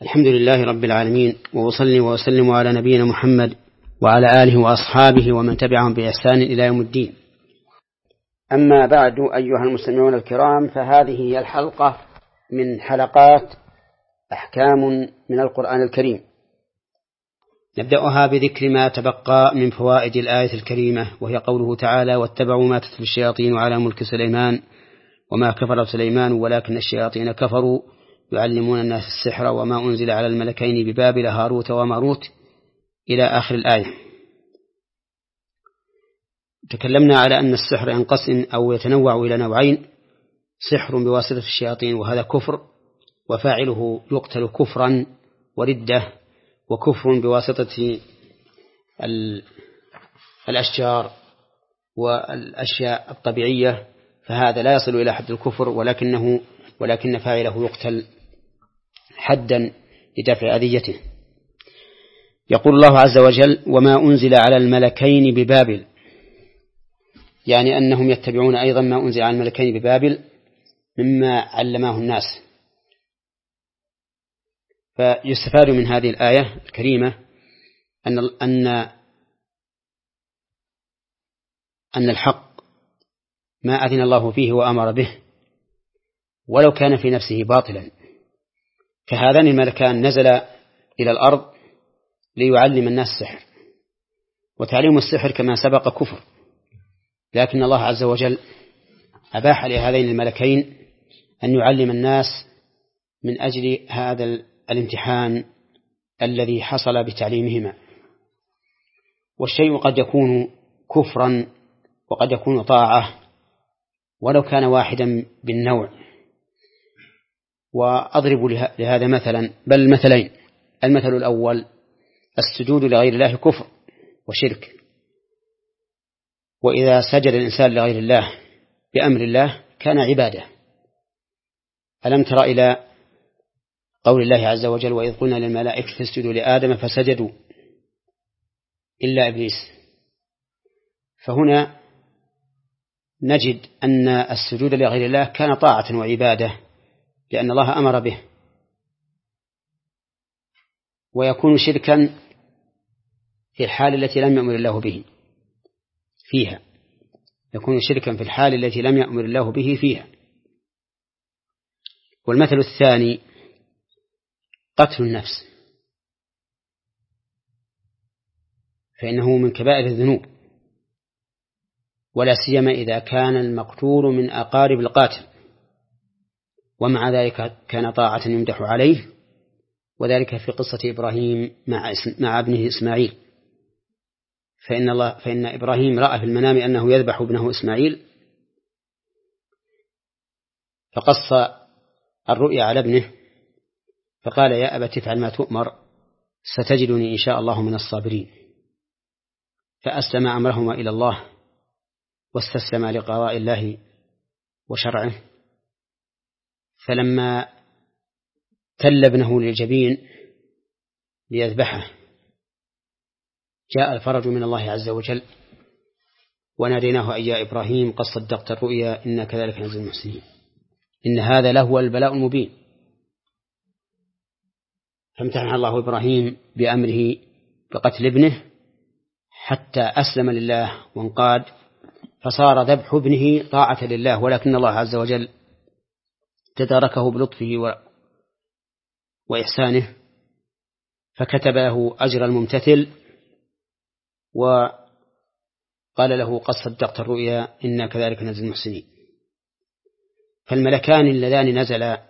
الحمد لله رب العالمين، وأصلي وأسلم على نبينا محمد وعلى آله وأصحابه ومن تبعهم بإحسان إلى يوم الدين. أما بعد، أيها المستمعون الكرام، فهذه هي الحلقة من حلقات أحكام من القرآن الكريم. نبدأها بذكر ما تبقى من فوائد الآية الكريمة، وهي قوله تعالى: واتبعوا ما تتلو الشياطين على ملك سليمان وما كفر سليمان ولكن الشياطين كفروا يعلمون الناس السحر وما أنزل على الملكين ببابل هاروت وماروت، إلى آخر الآية. تكلمنا على أن السحر ينقسم أو يتنوع إلى نوعين: سحر بواسطة الشياطين وهذا كفر وفاعله يقتل كفرا وردة، وكفر بواسطة الأشجار والأشياء الطبيعية، فهذا لا يصل إلى حد الكفر ولكن فاعله يقتل حدا لدفع أذيته. يقول الله عز وجل: وما أنزل على الملكين ببابل، يعني أنهم يتبعون أيضا ما أنزل على الملكين ببابل مما علماه الناس. فيستفاد من هذه الآية الكريمة أن الحق ما أذن الله فيه وأمر به ولو كان في نفسه باطلا، فهذان الملكان نزل إلى الأرض ليعلم الناس السحر، وتعليم السحر كما سبق كفر، لكن الله عز وجل أباح لهذين الملكين أن يعلم الناس من أجل هذا الامتحان الذي حصل بتعليمهما. والشيء قد يكون كفرا وقد يكون طاعة ولو كان واحدا بالنوع. وأضرب لهذا مثلا، بل مثلين: المثل الأول: السجود لغير الله كفر وشرك، وإذا سجد الإنسان لغير الله بأمر الله كان عبادة. ألم تر إلى قول الله عز وجل: وإذ قلنا للملائكة اسجدوا لآدم فسجدوا إلا إبليس. فهنا نجد أن السجود لغير الله كان طاعة وعبادة لأن الله أمر به، ويكون شركا في الحال التي لم يأمر الله به فيها، يكون شركا في الحال التي لم يأمر الله به فيها. والمثل الثاني: قتل النفس، فإنه من كبائر الذنوب، ولا سيما إذا كان المقتول من أقارب القاتل، ومع ذلك كان طاعة يمدح عليه، وذلك في قصة إبراهيم مع ابنه إسماعيل. فإن إبراهيم رأى في المنام أنه يذبح ابنه إسماعيل، فقص الرؤيا على ابنه فقال: يا أبت افعل ما تؤمر ستجدني إن شاء الله من الصابرين. فأسلم أمرهما إلى الله واستسلم لقضاء الله وشرعه. فلما تل ابنه للجبين ليذبحه جاء الفرج من الله عز وجل، وناديناه: أي يا إبراهيم قد صدقت الرؤيا إنا كذلك نجزي المحسنين، إن هذا لهو البلاء المبين. فامتحن الله إبراهيم بأمره بقتل ابنه حتى أسلم لله وانقاد، فصار ذبح ابنه طاعة لله، ولكن الله عز وجل تداركه بلطفه وإحسانه فكتب له أجر الممتثل، وقال له: قد صدقت الرؤيا إنا كذلك نجزي المحسنين. فالملكان اللذان نزلا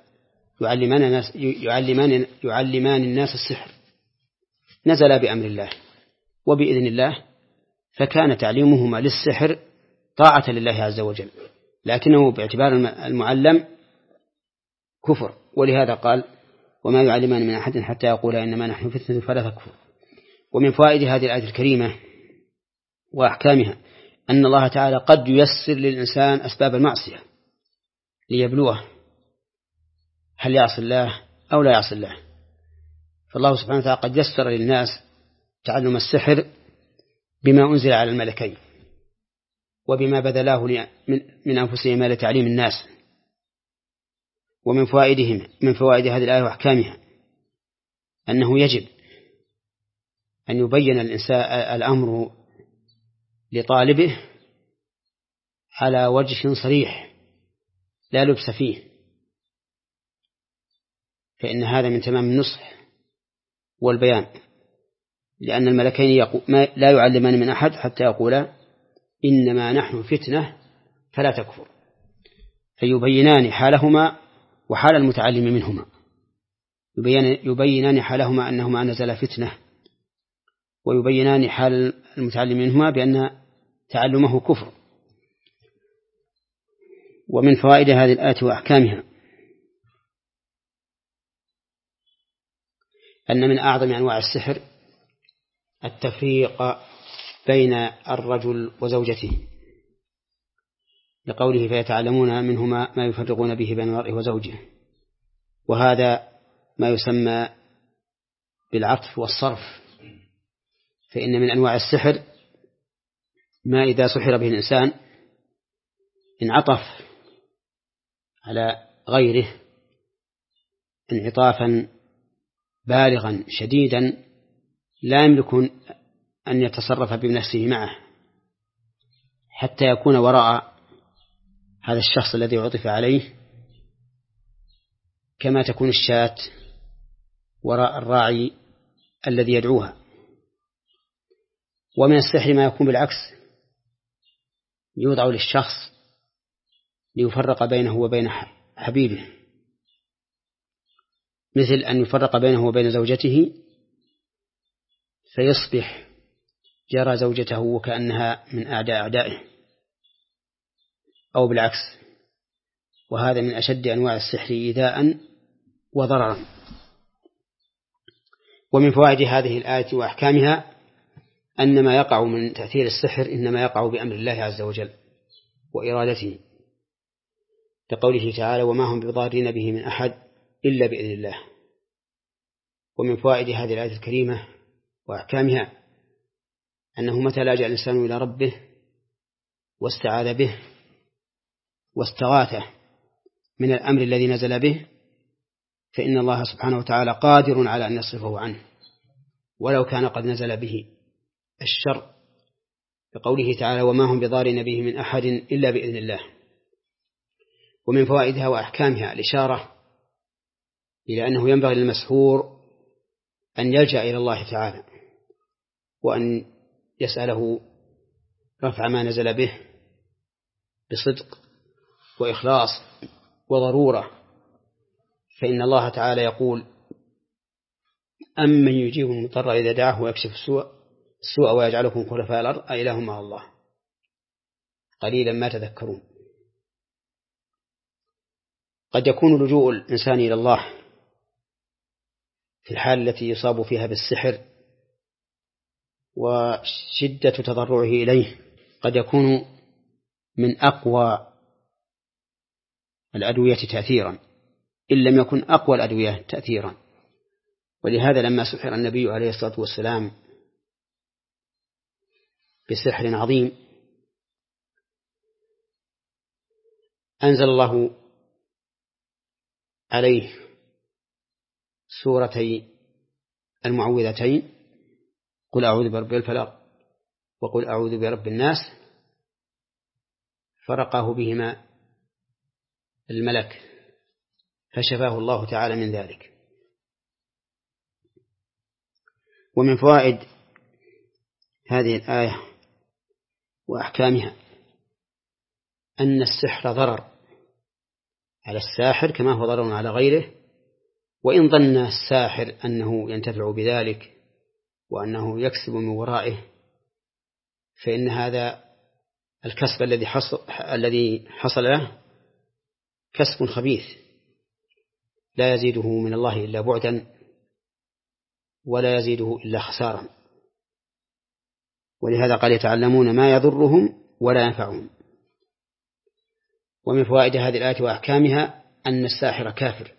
يعلمان الناس السحر نزلا بأمر الله وبإذن الله، فكان تعليمهما للسحر طاعة لله عز وجل، لكنه باعتبار المعلم كفر، ولهذا قال: وما يعلمان من أحد حتى يقولا إنما نحن فتنة فلا تكفر. ومن فوائد هذه الآية الكريمة وأحكامها أن الله تعالى قد ييسر للإنسان أسباب المعصية ليبلوه هل يعصي الله أو لا يعصي الله. فالله سبحانه وتعالى قد يسر للناس تعلم السحر بما أنزل على الملكين وبما بذلاه من أنفسهم لتعليم الناس. ومن فوائد هذه الآية وأحكامها أنه يجب أن يبين الأمر لطالبه على وجه صريح لا لبس فيه، فإن هذا من تمام النصح والبيان، لأن الملكين لا يعلمان من أحد حتى يقولا إنما نحن فتنة فلا تكفر، فيبينان حالهما وحال المتعلم منهما، يبينان حالهما أنهما نزل فتنة، ويبينان حال المتعلم منهما بأن تعلمه كفر. ومن فوائد هذه الآية وأحكامها أن من أعظم أنواع السحر التفريق بين الرجل وزوجته، لقوله فيتعلمون منهما ما يفرقون به بين المرء وزوجه، وهذا ما يسمى بالعطف والصرف. فإن من أنواع السحر ما إذا سحر به الإنسان انعطف على غيره انعطافا بالغا شديدا لا يملك أن يتصرف بنفسه معه، حتى يكون وراء هذا الشخص الذي عطف عليه كما تكون الشاة وراء الراعي الذي يدعوها. ومن السحر ما يكون بالعكس، يوضع للشخص ليفرق بينه وبين حبيبه، مثل أن يفرق بينه وبين زوجته فيصبح يرى زوجته وكأنها من أعدائه، أو بالعكس، وهذا من أشد أنواع السحر إيذاء وضررا. ومن فوائد هذه الآية وأحكامها أن ما يقع من تأثير السحر إنما يقع بأمر الله عز وجل وإرادته، كقوله تعالى وما هم بضارين به من أحد إلا بإذن الله. ومن فوائد هذه الآية الكريمة وأحكامها أنه متى لجأ الإنسان إلى ربه واستعاذ به واستغاثه من الأمر الذي نزل به فإن الله سبحانه وتعالى قادر على أن يصرفه عنه ولو كان قد نزل به الشر، بقوله تعالى وما هم بضارين به من أحد إلا بإذن الله. ومن فوائدها وأحكامها الإشارة إلى أنه ينبغي للمسحور أن يلجأ إلى الله تعالى وأن يسأله رفع ما نزل به بصدق وإخلاص وضرورة، فإن الله تعالى يقول أمن يجيب المضطر إذا دعاه ويكشف السوء ويجعلكم خلفاء الأرض أإله مع الله قليلا ما تذكرون. قد يكون لجوء الإنسان إلى الله في الحال التي يصاب فيها بالسحر وشدة تضرعه إليه قد يكون من أقوى الأدوية تأثيرا إن لم يكن أقوى الأدوية تأثيرا. ولهذا لما سحر النبي عليه الصلاة والسلام بسحر عظيم أنزل الله عليه سورتي المعوذتين قل أعوذ برب الفلق وقل أعوذ برب الناس، فرقاه بهما الملك فشفاه الله تعالى من ذلك. ومن فوائد هذه الآية وأحكامها أن السحر ضرر على الساحر كما هو ضرر على غيره، وإن ظن الساحر أنه ينتفع بذلك وأنه يكسب من ورائه فإن هذا الكسب الذي حصل له كسب خبيث لا يزيده من الله إلا بعدا ولا يزيده إلا خسارا، ولهذا قال يتعلمون ما يضرهم ولا ينفعهم. ومن فوائد هذه الآية وأحكامها أن الساحر كافر،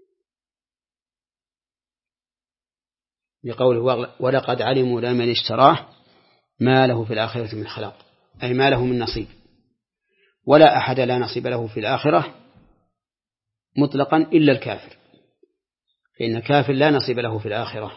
بقوله ولقد علموا لمن اشتراه ما له في الآخرة من خلاق، أي ما له من نصيب، ولا أحد لا نصيب له في الآخرة مطلقا إلا الكافر، فإن الكافر لا نصيب له في الآخرة.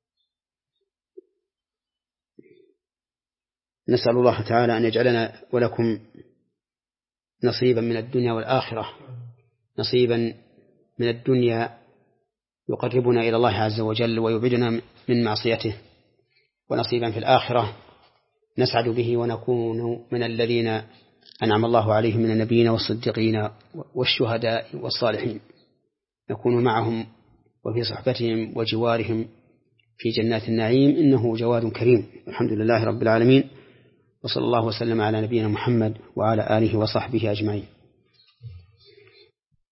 نسأل الله تعالى أن يجعلنا ولكم نصيبا من الدنيا والآخرة، نصيبا من الدنيا يقربنا إلى الله عز وجل ويبعدنا من معصيته، ونصيبا في الآخرة نسعد به ونكون من الذين أنعم الله عليهم من النبيين والصديقين والشهداء والصالحين، نكون معهم وفي صحبتهم وجوارهم في جنات النعيم، إنه جواد كريم. الحمد لله رب العالمين، وصلى الله وسلم على نبينا محمد وعلى آله وصحبه أجمعين.